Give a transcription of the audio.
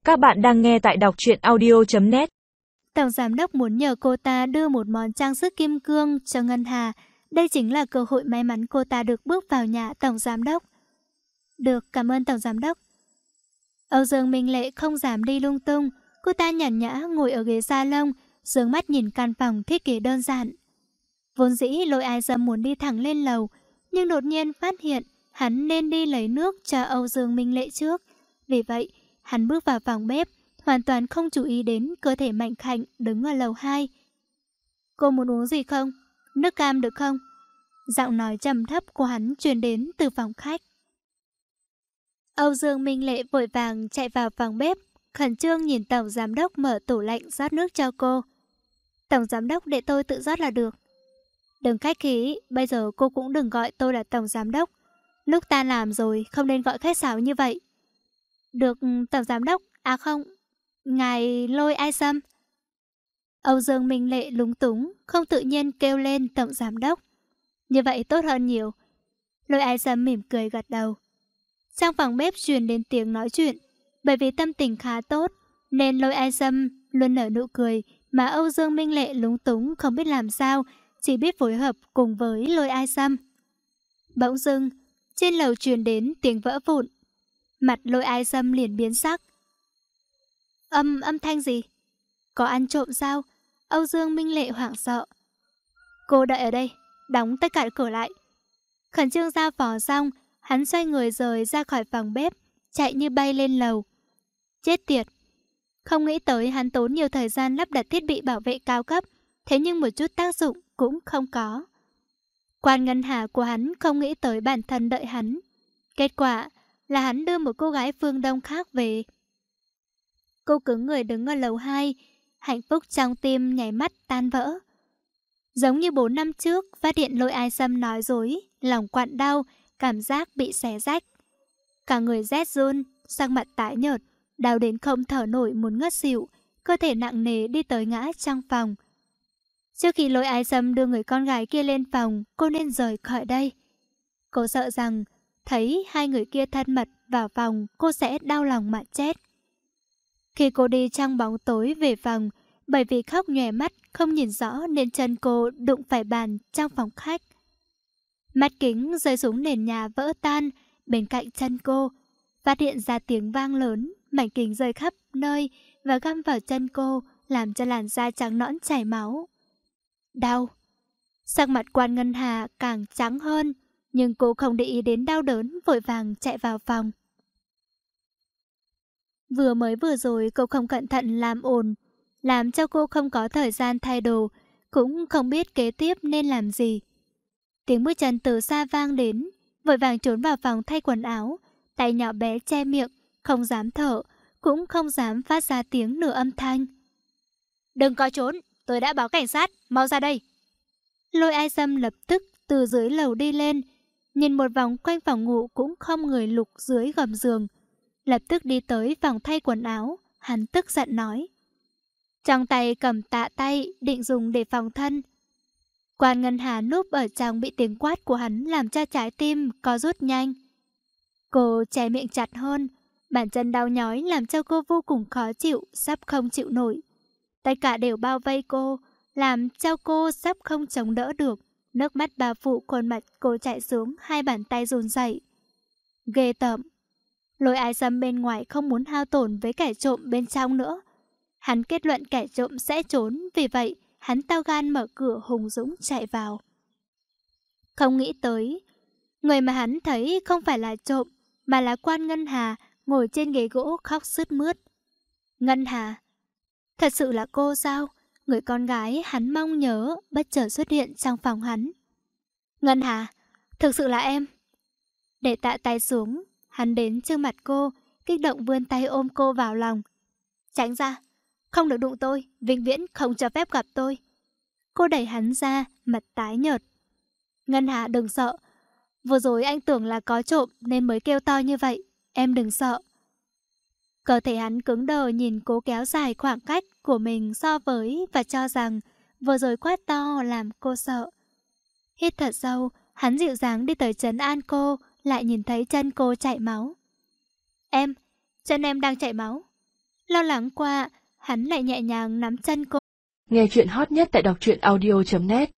Các bạn đang nghe tại đọc truyện audio.net. Tổng giám đốc muốn nhờ cô ta đưa một món trang sức kim cương cho Ngân Hà. Đây chính là cơ hội may mắn cô ta được bước vào nhà tổng giám đốc. Được, cảm ơn tổng giám đốc. Âu Dương Minh Lệ không dám đi lung tung. Cô ta nhàn nhã ngồi ở ghế salon, dương mắt nhìn căn phòng thiết kế đơn giản. Vốn dĩ Lôi Ai Dâm muốn đi thẳng lên lầu, nhưng đột nhiên phát hiện hắn nên đi lấy nước cho Âu Dương Minh Lệ trước. Vì vậy, hắn bước vào phòng bếp, hoàn toàn không chú ý đến cơ thể mảnh khảnh đứng ở lầu 2. Cô muốn uống gì không? Nước cam được không? Giọng nói trầm thấp của hắn truyền đến từ phòng khách. Âu Dương Minh Lệ vội vàng chạy vào phòng bếp, khẩn trương nhìn tổng giám đốc mở tủ lạnh rót nước cho cô. Tổng giám đốc để tôi tự rót là được. Đừng khách khí, bây giờ cô cũng đừng gọi tôi là tổng giám đốc. Lúc ta làm rồi, không nên gọi khách sáo như vậy. Được, tổng giám đốc, à không, ngài Lôi Ai Dâm. Âu Dương Minh Lệ lúng túng, không tự nhiên kêu lên tổng giám đốc. Như vậy tốt hơn nhiều. Lôi Ai Dâm mỉm cười gật đầu. Trong phòng bếp truyền đến tiếng nói chuyện. Bởi vì tâm tình khá tốt, nên Lôi Ai Dâm luôn nở nụ cười, mà Âu Dương Minh Lệ lúng túng không biết làm sao, chỉ biết phối hợp cùng với Lôi Ai Dâm. Bỗng dưng, trên lầu truyền đến tiếng vỡ vụn. Mặt Lôi Ai Dâm liền biến sắc. Âm thanh gì? Có ăn trộm sao? Âu Dương Minh Lệ hoảng sợ. Cô đợi ở đây, đóng tất cả cửa lại. Khẩn trương giao phó xong, hắn xoay người rời ra khỏi phòng bếp, chạy như bay lên lầu. Chết tiệt! Không nghĩ tới hắn tốn nhiều thời gian lắp đặt thiết bị bảo vệ cao cấp, thế nhưng một chút tác dụng cũng không có. Quan ngân hà của hắn không nghĩ tới bản thân đợi hắn. Kết quả là hắn đưa một cô gái phương Đông khác về. Cô cứng người đứng ở lầu 2, hạnh phúc trong tim nháy mắt tan vỡ. Giống như 4 năm trước, phát hiện Lôi Ai Dâm nói dối, lòng quặn đau, cảm giác bị xé rách. Cả người rét run, sắc mặt tái nhợt, đau đến không thở nổi muốn ngất xỉu, cơ thể nặng nề đi tới ngã trong phòng. Trước khi Lôi Ai Dâm đưa người con gái kia lên phòng, cô nên rời khỏi đây. Cô sợ rằng thấy hai người kia thân mật vào phòng, cô sẽ đau lòng mà chết. Khi cô đi trong bóng tối về phòng, bởi vì khóc nhòe mắt không nhìn rõ nên chân cô đụng phải bàn trong phòng khách. Mắt kính rơi xuống nền nhà vỡ tan, bên cạnh chân cô phát hiện ra tiếng vang lớn, mảnh kính rơi khắp nơi và găm vào chân cô, làm cho làn da trắng nõn chảy máu. Đau. Sắc mặt Quan Ngân Hà càng trắng hơn, nhưng cô không để ý đến đau đớn, vội vàng chạy vào phòng. Vừa rồi cô không cẩn thận làm ồn, làm cho cô không có thời gian thay đồ, cũng không biết kế tiếp nên làm gì. Tiếng bước chân từ xa vang đến, vội vàng trốn vào phòng thay quần áo, tay nhỏ bé che miệng, không dám thở, cũng không dám phát ra tiếng nửa âm thanh. Đừng có trốn, tôi đã báo cảnh sát, mau ra đây. Lôi Ai Dâm lập tức từ dưới lầu đi lên, nhìn một vòng quanh phòng ngủ cũng không người lục dưới gầm giường. Lập tức đi tới phòng thay quần áo, hắn tức giận nói. Trong tay cầm tạ tay định dùng để phòng thân. Quan Ngân Hà núp ở trong bị tiếng quát của hắn làm cho trái tim co rút nhanh. Cô che miệng chặt hơn, bàn chân đau nhói làm cho cô vô cùng khó chịu, sắp không chịu nổi. Tất cả đều bao vây cô, làm cho cô sắp không chống đỡ được. Nước mắt bao phủ khuôn mặt cô chảy xuống, hai bàn tay run rẩy. Ghê tởm. Lôi Ai Dâm bên ngoài không muốn hao tổn với kẻ trộm bên trong nữa. Hắn kết luận kẻ trộm sẽ trốn, vì vậy hắn to gan mở cửa hùng dũng chạy vào. Không nghĩ tới, người mà hắn thấy không phải là trộm, mà là Quan Ngân Hà ngồi trên ghế gỗ khóc sướt mướt. Ngân Hà, thật sự là cô sao? Người con gái hắn mong nhớ bất chợt xuất hiện trong phòng hắn. Ngân Hà, thực sự là em. Để tạ tay xuống, hắn đến trước mặt cô, kích động vươn tay ôm cô vào lòng. Tránh ra, không được đụng tôi, vĩnh viễn không cho phép gặp tôi. Cô đẩy hắn ra, mặt tái nhợt. Ngân Hà đừng sợ, vừa rồi anh tưởng là có trộm nên mới kêu to như vậy, em đừng sợ. Cơ thể hắn cứng đờ nhìn cô kéo dài khoảng cách của mình so với và cho rằng vừa rồi quát to làm cô sợ. Hít thật sâu, hắn dịu dàng đi tới trấn an cô, lại nhìn thấy chân cô chảy máu. Em, chân em đang chảy máu. Lo lắng quá, hắn lại nhẹ nhàng nắm chân cô. Nghe chuyện hot nhất tại đọc truyện audio.net